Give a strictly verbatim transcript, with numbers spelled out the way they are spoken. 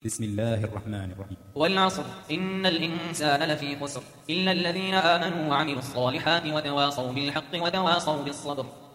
بسم الله الرحمن الرحيم. والعصر إن الإنسان لفي خسر إلا الذين آمنوا وعملوا الصالحات وتواصوا بالحق وتواصوا بالصبر